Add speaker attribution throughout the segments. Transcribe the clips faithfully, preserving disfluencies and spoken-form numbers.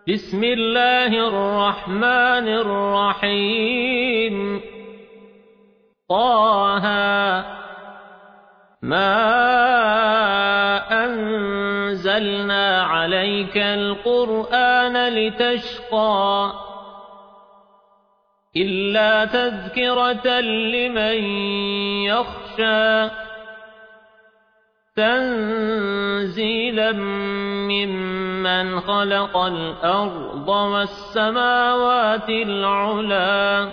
Speaker 1: بسم الله الرحمن الرحيم طه ما أنزلنا عليك القرآن لتشقى إلا تذكرة لمن يخشى تنزيلا ممن خلق الأرض والسماوات العلى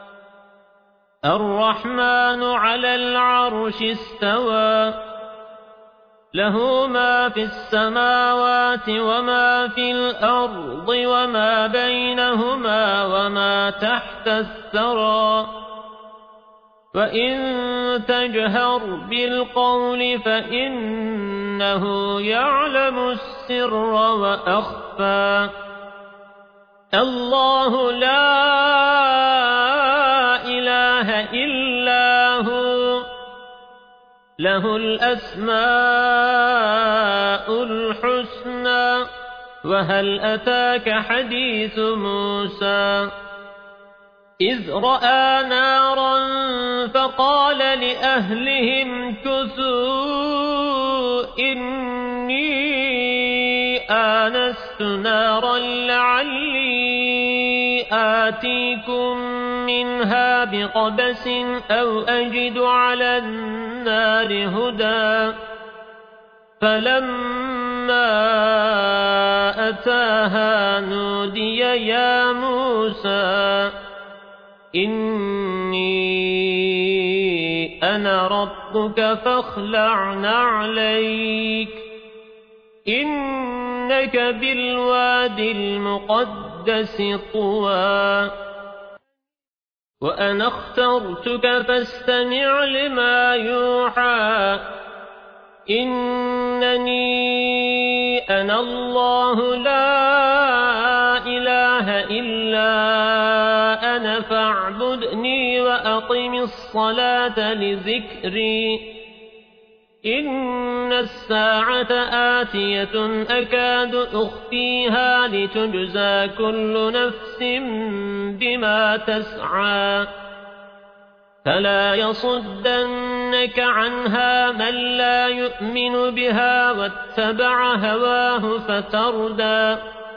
Speaker 1: الرحمن على العرش استوى له ما في السماوات وما في الأرض وما بينهما وما تحت الثرى وإن تجهر بالقول فإنه يعلم السر وأخفى الله لا إله إلا هو له الأسماء الحسنى وهل أتاك حديث موسى إذ رأى نارا فقال لأهلهم كثوا إني آنست نارا لعلي آتيكم منها بقبس أو أجد على النار هدى فلما أتاها نودي يا موسى إني أنا ربك فاخلع نعليك إنك بالوادي المقدس طوى وأنا اخترتك فاستمع لما يوحى إنني أنا الله لا إله إلا أنا فاعبدني وأقم الصلاة لذكري إن الساعة آتية أكاد أخفيها لتجزى كل نفس بما تسعى فلا يصدنك عنها من لا يؤمن بها واتبع هواه فتردى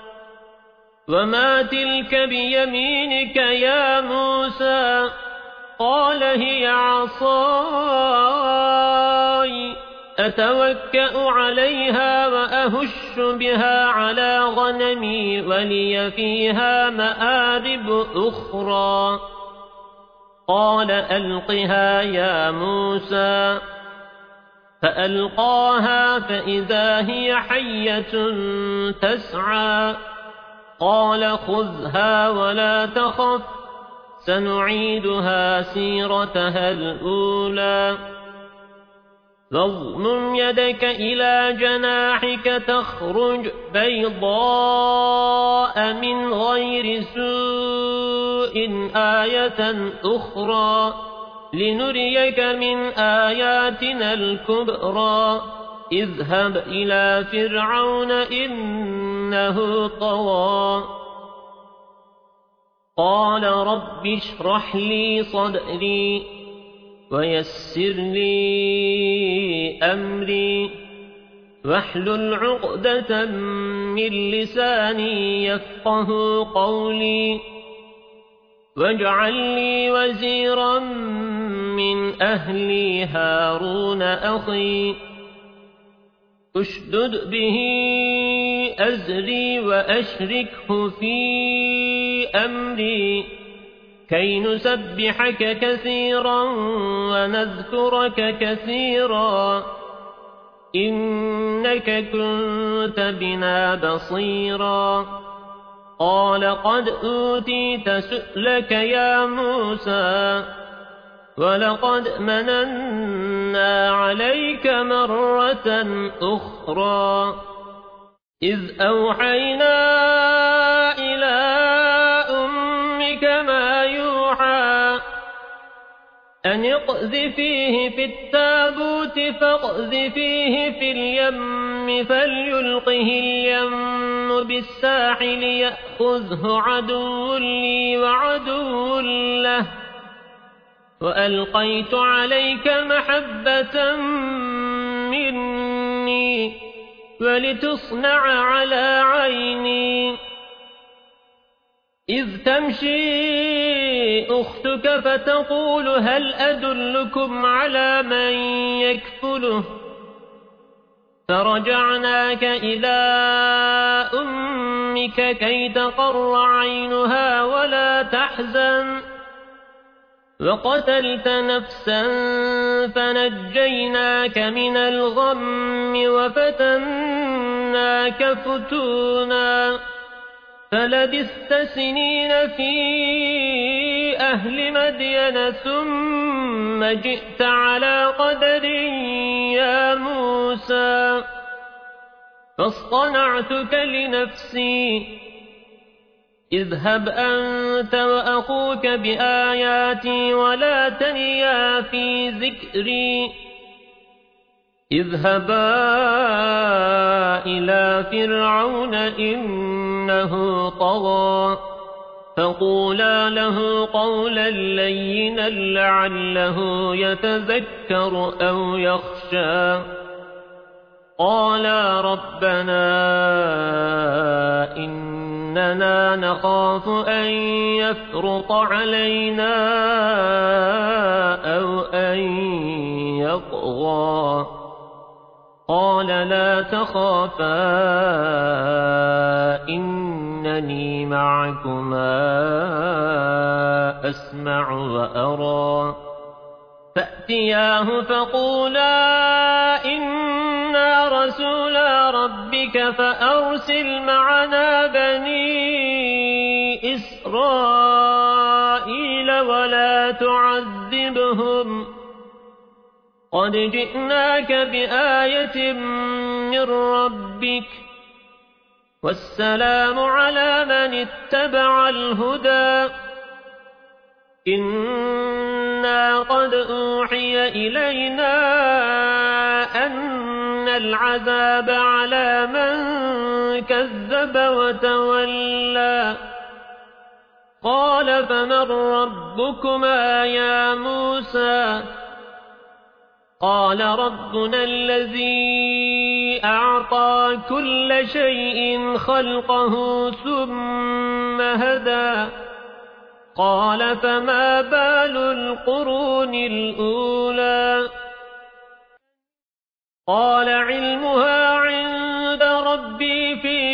Speaker 1: وما تلك بيمينك يا موسى قال هي عصاي أتوكأ عليها وأهش بها على غنمي ولي فيها مآرب أخرى قال ألقها يا موسى فألقاها فإذا هي حية تسعى قال خذها ولا تخف سنعيدها سيرتها الأولى واضمم يدك إلى جناحك تخرج بيضاء من غير سوء آية أخرى لنريك من آياتنا الكبرى اذهب إلى فرعون إنه طغى قال رب اشرح لي صدري ويسر لي أمري واحلل عقدة من لساني يفقه قولي واجعل لي وزيرا من أهلي هارون أخي اشدد به أزري وأشركه في أمري كي نسبحك كثيرا ونذكرك كثيرا إنك كنت بنا بصيرا قال قد أوتيت سؤلك يا موسى ولقد مننا عليك مرة أخرى إذ أوحينا إلى أمك ما يوحى أن اقذفيه في التابوت فاقذفيه في اليم فليلقه اليم بالساحل يأخذه عدو لي وعدو له وألقيت عليك محبة مني ولتصنع على عيني إذ تمشي أختك فتقول هل أدلكم على من يكفله فرجعناك إلى أمك كي تقر عينها ولا تحزن وقتلت نفسا فنجيناك من الغم وفتناك فتونا فلبثت سنين في أهل مدين ثم جئت على قدر يا موسى فاصطنعتك لنفسي اذهب أنت وأخوك بآياتي ولا تنيا في ذكري اذهبا إلى فرعون إنه طغى فقولا له قولا لينا لعله يتذكر أو يخشى قالا ربنا إننا نخاف أن يفرط علينا أو أن يطغى قال لا تخافا إنني معكما أسمع وأرى فأتياه فقولا إنا رسولا ربك فأرسل معنا بني إسرائيل ولا تعذبهم قد جئناك بآية من ربك والسلام على من اتبع الهدى إنا قد أوحي إلينا أن العذاب على من كذب وتولى قال فمن ربكما يا موسى قال ربنا الذي أعطى كل شيء خلقه ثم هدى قال فما بال القرون الأولى قال علمها عند ربي في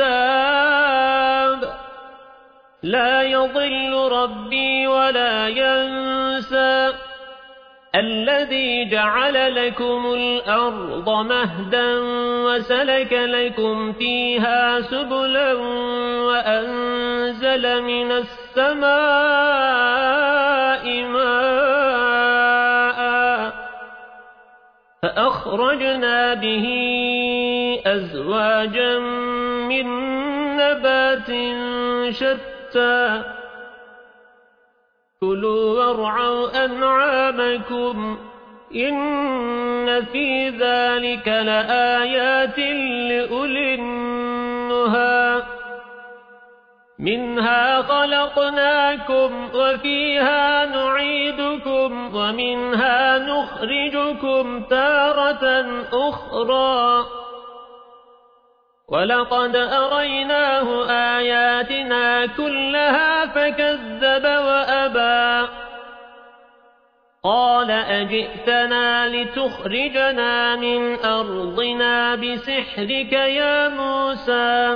Speaker 1: كتاب لا يضل ربي ولا ينسى الذي جعل لكم الأرض مهدا وسلك لكم فيها سبلا وأنزل من السماء ماء فأخرجنا به أزواجا من نبات شتى كلوا وارعوا أنعامكم إن في ذلك لآيات لأولي النهى منها خلقناكم وفيها نعيدكم ومنها نخرجكم تارة أخرى ولقد أريناه آياتنا كلها فكذب وأبى قال أجئتنا لتخرجنا من أرضنا بسحرك يا موسى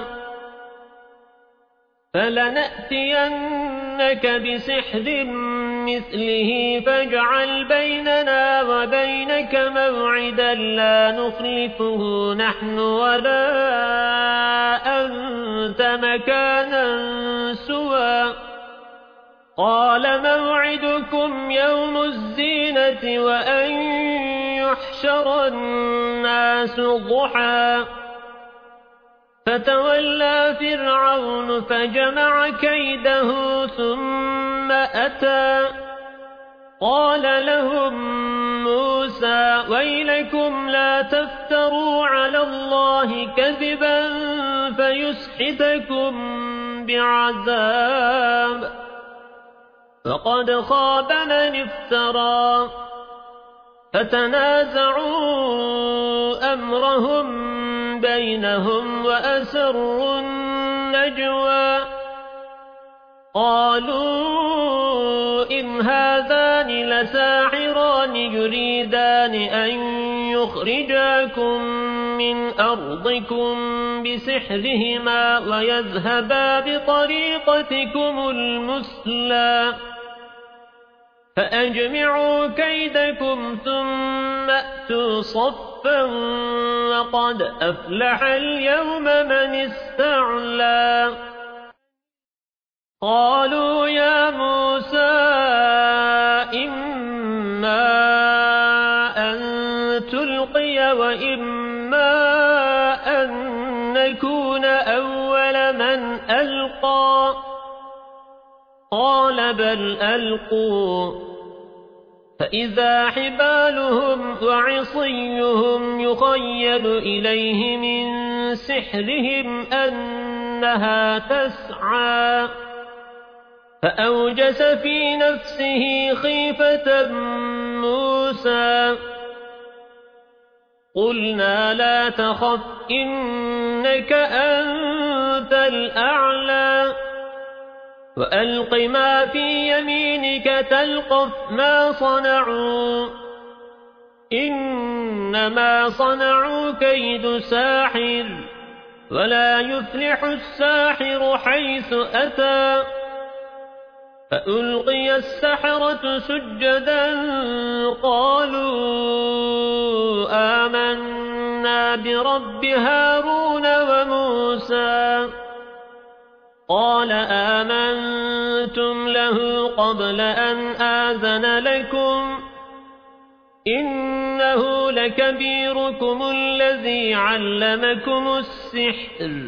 Speaker 1: فلنأتينك بسحر مثله فاجعل بيننا وبينك موعدا لا نخلفه نحن ولا أنت مكانا سوى قال موعدكم يوم الزينة وأن يحشر الناس ضحى فتولى فرعون فجمع كيده ثم أتى قال لهم موسى ويلكم لا تفتروا على الله كذبا فيسحتكم بعذاب فقد خاب من افترى فتنازعوا أمرهم بينهم وأسروا النجوى قالوا إن هذان لساحران يريدان أن يخرجاكم من أرضكم بسحرهما ويذهبا بطريقتكم المثلى فأجمعوا كيدكم ثم أتوا صفا وقد أفلح اليوم من استعلى قالوا يا موسى إما أن تلقي وإما أن نكون أول من ألقى قال بل ألقوا فإذا حبالهم وعصيهم يخيل إليه من سحرهم أنها تسعى فأوجس في نفسه خيفة موسى قلنا لا تخف إنك أنت الأعلى وألق ما في يمينك تلقف ما صنعوا إنما صنعوا كيد ساحر ولا يفلح الساحر حيث أتى فألقي السحرة سجدا قالوا آمنا برب هارون وموسى قال آمنتم له قبل أن آذن لكم إنه لكبيركم الذي علمكم السحر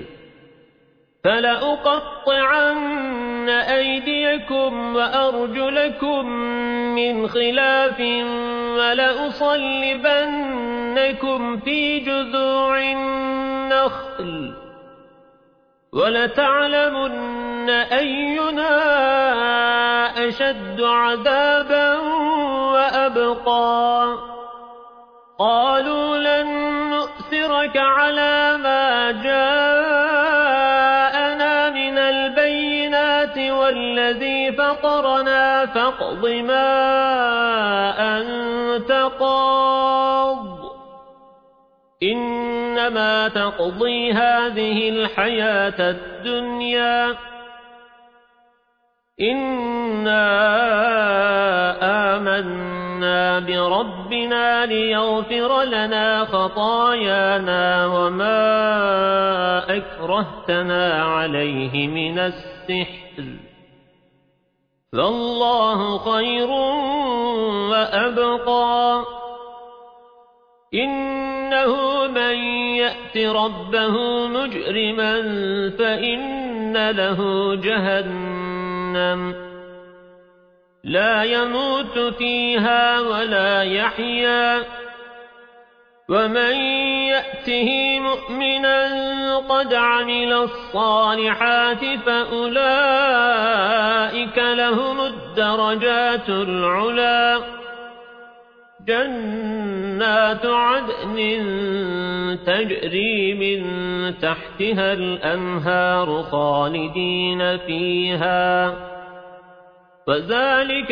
Speaker 1: فلأقطعن أيديكم وأرجلكم من خلاف ولأصلبنكم في جذوع النخل ولتعلمن أينا أشد عذابا وأبقى قالوا لن نؤثرك على ما جاءنا من البينات والذي فطرنا فاقض ما أنت قاض إنما تقضي هذه الحياة الدنيا إنا آمنا بربنا ليغفر لنا خطايانا وما أكرهتنا عليه من السحر فالله خير وأبقى إنه من يأت ربه مجرما فإن له جهنم لا يموت فيها ولا يحيا ومن يأته مؤمنا قد عمل الصالحات فأولئك لهم الدرجات العلى جنات عدن تجري من تحتها الأنهار خالدين فيها وذلك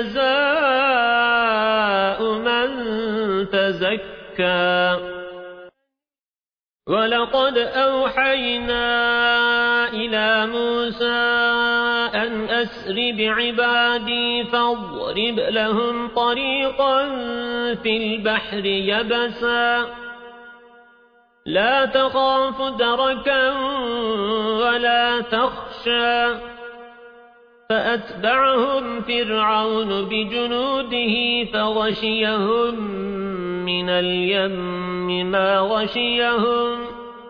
Speaker 1: جزاء من تزكى ولقد أوحينا إلى موسى أن أسر بعبادي فاضرب لهم طريقا في البحر يبسا لا تخاف دركا ولا تخشى فأتبعهم فرعون بجنوده فغشيهم من اليم ما غشيهم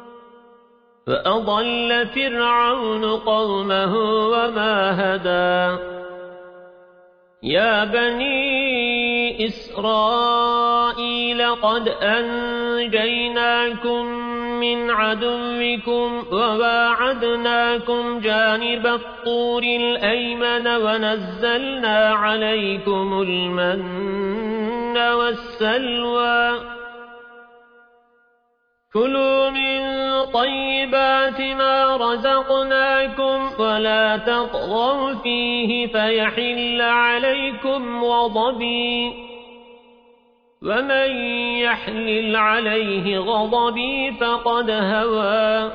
Speaker 1: فأضل فرعون قومه وما هدى يا بني إسرائيل قد أنجيناكم من عدوكم وواعدناكم جانب الطور الأيمن ونزلنا عليكم المن والسلوى كلوا من طيبات ما رزقناكم ولا تطغوا فيه فيحل عليكم غضبي ومن يحلل عليه غضبي فقد هوى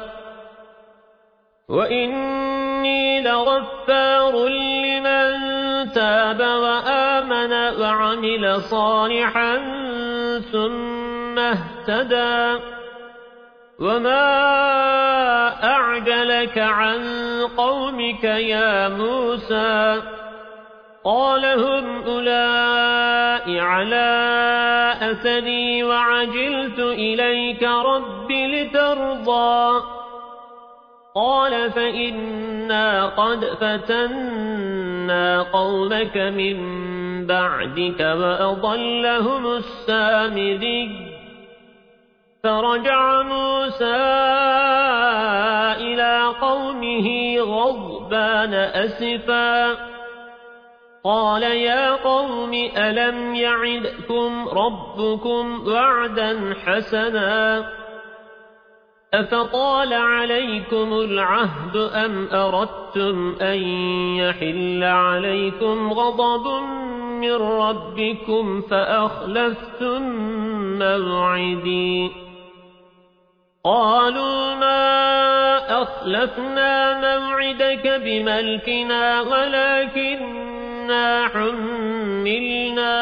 Speaker 1: وإني لغفار لمن تاب وآمن وعمل صالحا ثم اهتدى وما أعجلك عن قومك يا موسى قال هم أولئك على أثري وعجلت إليك رب لترضى قال فإنا قد فتنا قومك من بعدك وأضلهم السامري فرجع موسى إلى قومه غضبان أسفا قال يا قوم ألم يعدكم ربكم وعدا حسنا أفطال عليكم العهد أم أردتم أن يحل عليكم غضب من ربكم فأخلفتم موعدي قالوا ما أخلفنا موعدك بملكنا ولكننا حملنا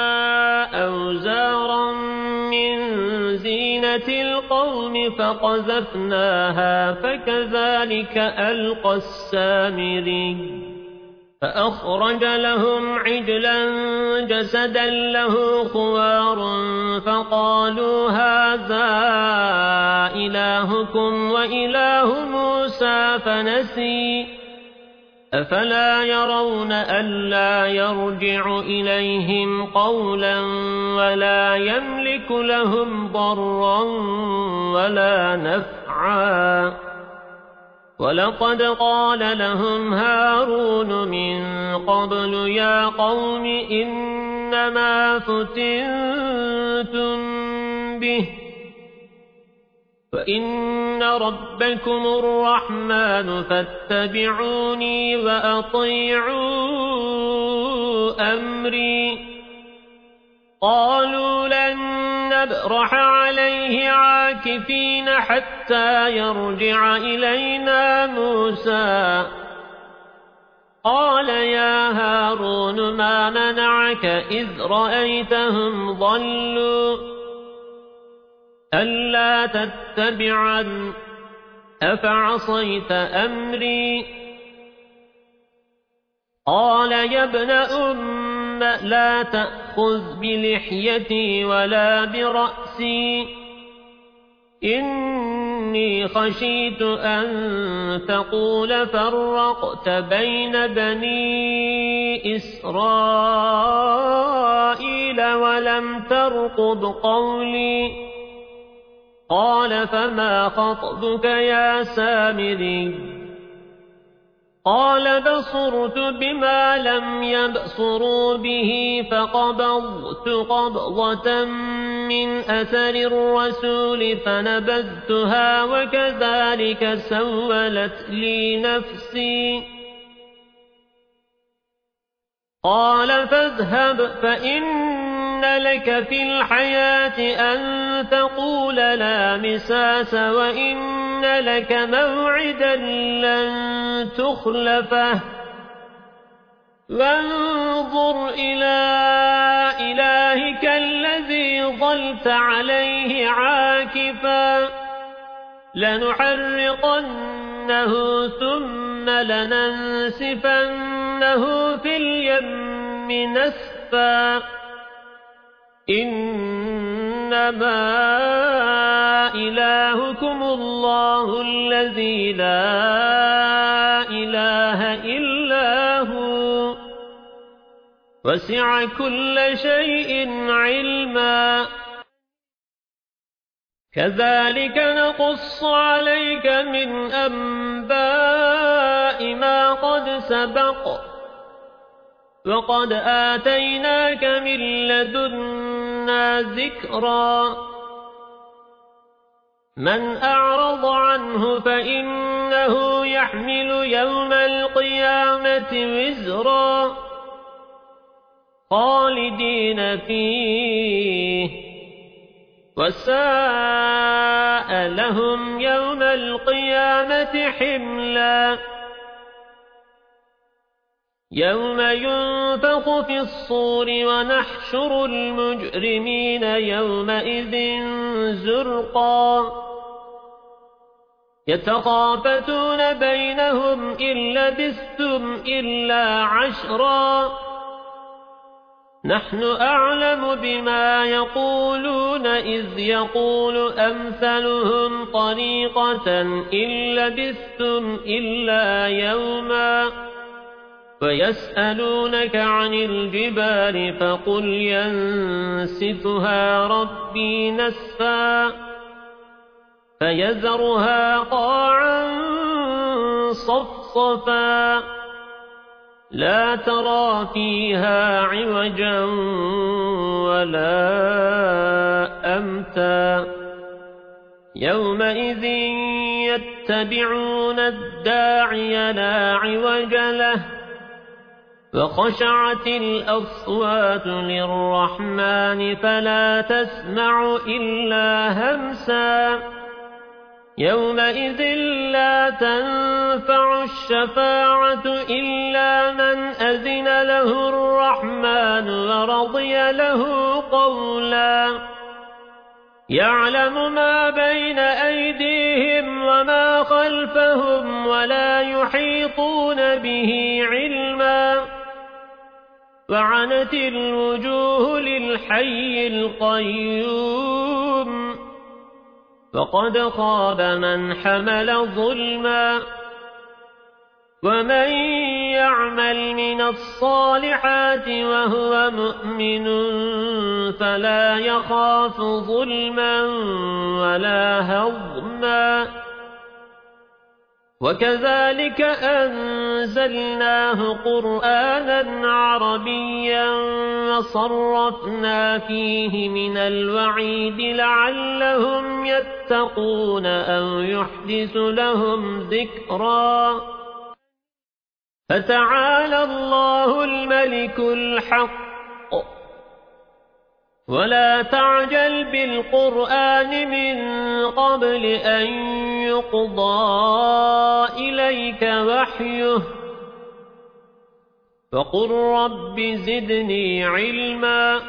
Speaker 1: أوزارا من زينة القوم فقذفناها فكذلك ألقى السامري فأخرج لهم عجلا جسدا له خوار فقالوا هذا إلهكم وإله موسى فنسي أفلا يرون ألا يرجع إليهم قولا ولا يملك لهم ضرا ولا نفعا ولقد قال لهم هارون من قبل يا قوم إنما فتنتم به فإن ربكم الرحمن فاتبعوني وأطيعوا أمري قالوا لن نبرح عليه عاكفين حتى يرجع إلينا موسى قال يا هارون ما منعك إذ رأيتهم ضلوا ألا تتبعن أفعصيت أمري قال يا ابن أم لا تأخذ بلحيتي ولا برأسي إني خشيت أن تقول فرقت بين بني إسرائيل ولم ترقب قولي قال فما خطبك يا سامري قال بصرت بما لم يبصروا به فقبضت قبضة من أثر الرسول فنبذتها وكذلك سولت لي نفسي قال فاذهب فإن لك في الحياة أن تقول لا مساس وإن لك موعدا لن تخلفه وانظر إلى إلهك الذي ظلت عليه عاكفا لنحرقنه ثم لننسفنه في اليم نسفا إنما إلهكم الله الذي لا إله إلا هو وسع كل شيء علما كذلك نقص عليك من أنباء ما قد سبق وقد آتيناك من لدنا ذكرا من أعرض عنه فإنه يحمل يوم القيامة وزرا خالدين فيه وساء لهم يوم القيامة حملا يوم ينفخ في الصور ونحشر المجرمين يومئذ زرقا يتخافتون بينهم إن لبثتم إلا عشرا نحن أعلم بما يقولون إذ يقول أمثلهم طريقة إن لبثتم إلا يوما ويسألونك عن الجبال فقل ينسفها ربي نسفا فيذرها قاعا صفصفا لا ترى فيها عوجا ولا أمتا يومئذ يتبعون الداعي لا عوج له وخشعت الأصوات للرحمن فلا تسمع إلا همسا يومئذ لا تنفع الشفاعة إلا من أذن له الرحمن ورضي له قولا يعلم ما بين أيديهم وما خلفهم ولا يحيطون به علما وعنت الوجوه للحي القيوم فقد خاب من حمل ظلما ومن يعمل من الصالحات وهو مؤمن فلا يخاف ظلما ولا هضما وكذلك أنزلناه قرآنا عربيا وصرفنا فيه من الوعيد لعلهم يتقون أو يحدث لهم ذكرا فتعالى الله الملك الحق ولا تعجل بالقرآن من قبل أن يقضى إليك وحيه فقل رب زدني علما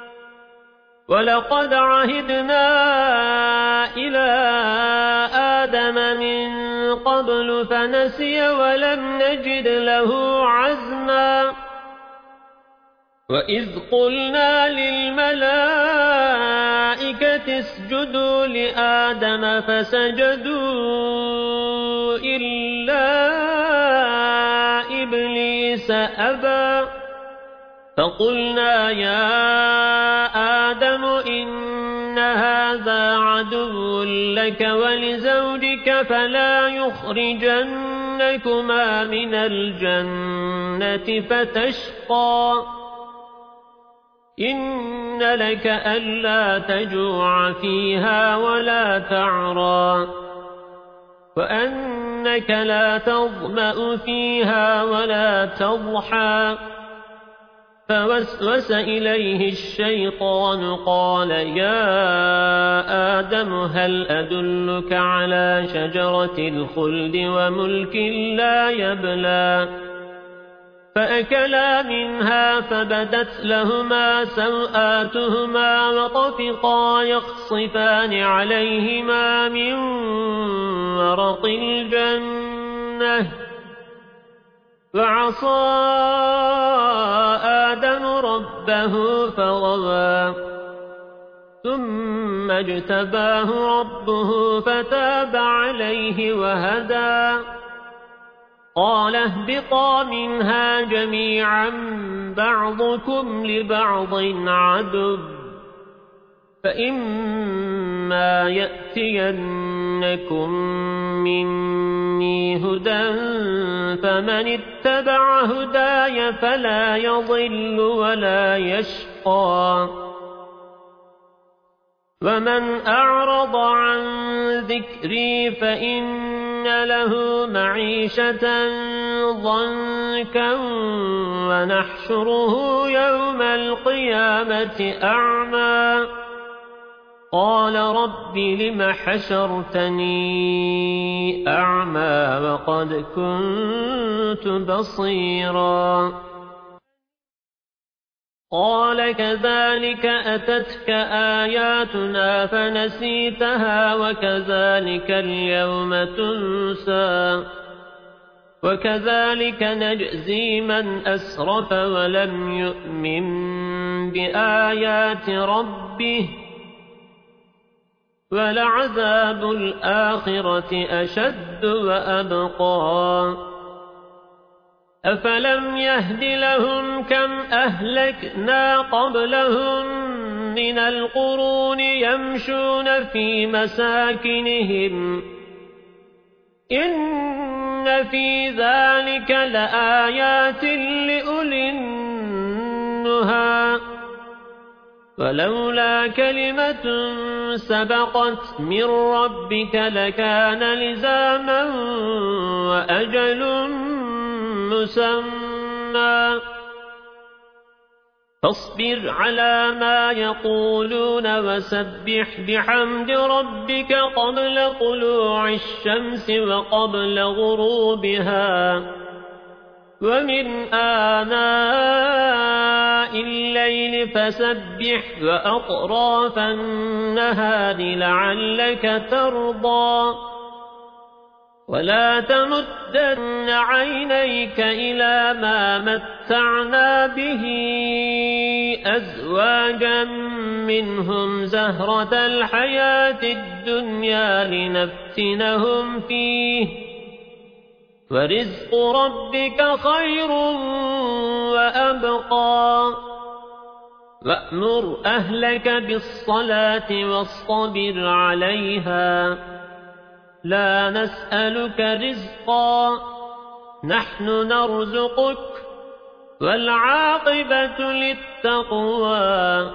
Speaker 1: ولقد عهدنا إلى آدم من قبل فنسي ولم نجد له عزما وإذ قلنا للملائكة اسجدوا لآدم فسجدوا إلا إبليس أبى فقلنا يا آدم إن هذا عدو لك ولزوجك فلا يخرجنكما من الجنة فتشقى إن لك ألا تجوع فيها ولا تعرى وأنك لا تظمأ فيها ولا تضحى فوسوس إليه الشيطان قال يا آدم هل أدلك على شجرة الخلد وملك لا يبلى فأكلا منها فبدت لهما سوآتهما وطفقا يخصفان عليهما من ورق الجنة فعصى آدم ربه فغوى ثم اجتباه ربه فتاب عليه وهدى قال اهبطا منها جميعا بعضكم لبعض عدو فإما يأتينكم مني هدى فمن اتبع هداي فلا يضل ولا يشقى ومن أعرض عن ذكري فإن له معيشة ضنكا ونحشره يوم القيامة أعمى قال رب لم حشرتني أعمى وقد كنت بصيرا قال كذلك أتتك آياتنا فنسيتها وكذلك اليوم تنسى وكذلك نجزي من أسرف ولم يؤمن بآيات ربه ولعذاب الآخرة أشد وأبقى أفلم يهد لهم كم أهلكنا قبلهم من القرون يمشون في مساكنهم إن في ذلك لآيات لأولي النهى ولولا كلمة سبقت من ربك لكان لزاما وأجل مسمى فاصبر على ما يقولون وسبح بحمد ربك قبل طلوع الشمس وقبل غروبها ومن آناء الليل فسبح وأطراف النهار لعلك ترضى ولا تمدن عينيك إلى ما متعنا به أزواجا منهم زهرة الحياة الدنيا لنفتنهم فيه ورزق ربك خير وأبقى وأمر أهلك بالصلاة واصطبر عليها لا نسألك رزقا نحن نرزقك والعاقبة للتقوى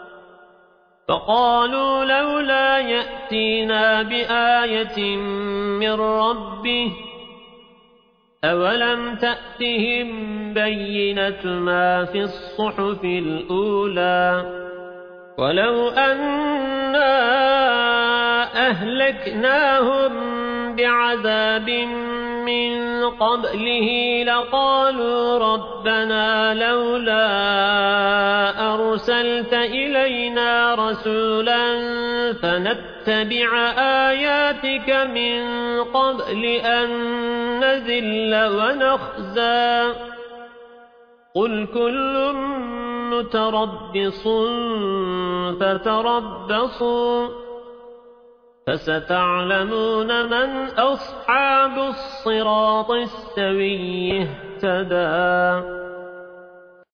Speaker 1: فقالوا لولا يأتينا بآية من ربه أولم تأتهم بينة ما في الصحف الأولى ولو أنا أهلكناهم بعذاب من قبله لقالوا ربنا لولا أرسلت إلينا رسولا فنتبع آياتك من قبل أن نذل ونخزى قل كل متربص فتربصوا فستعلمون من أصحاب الصراط السوي اهتدى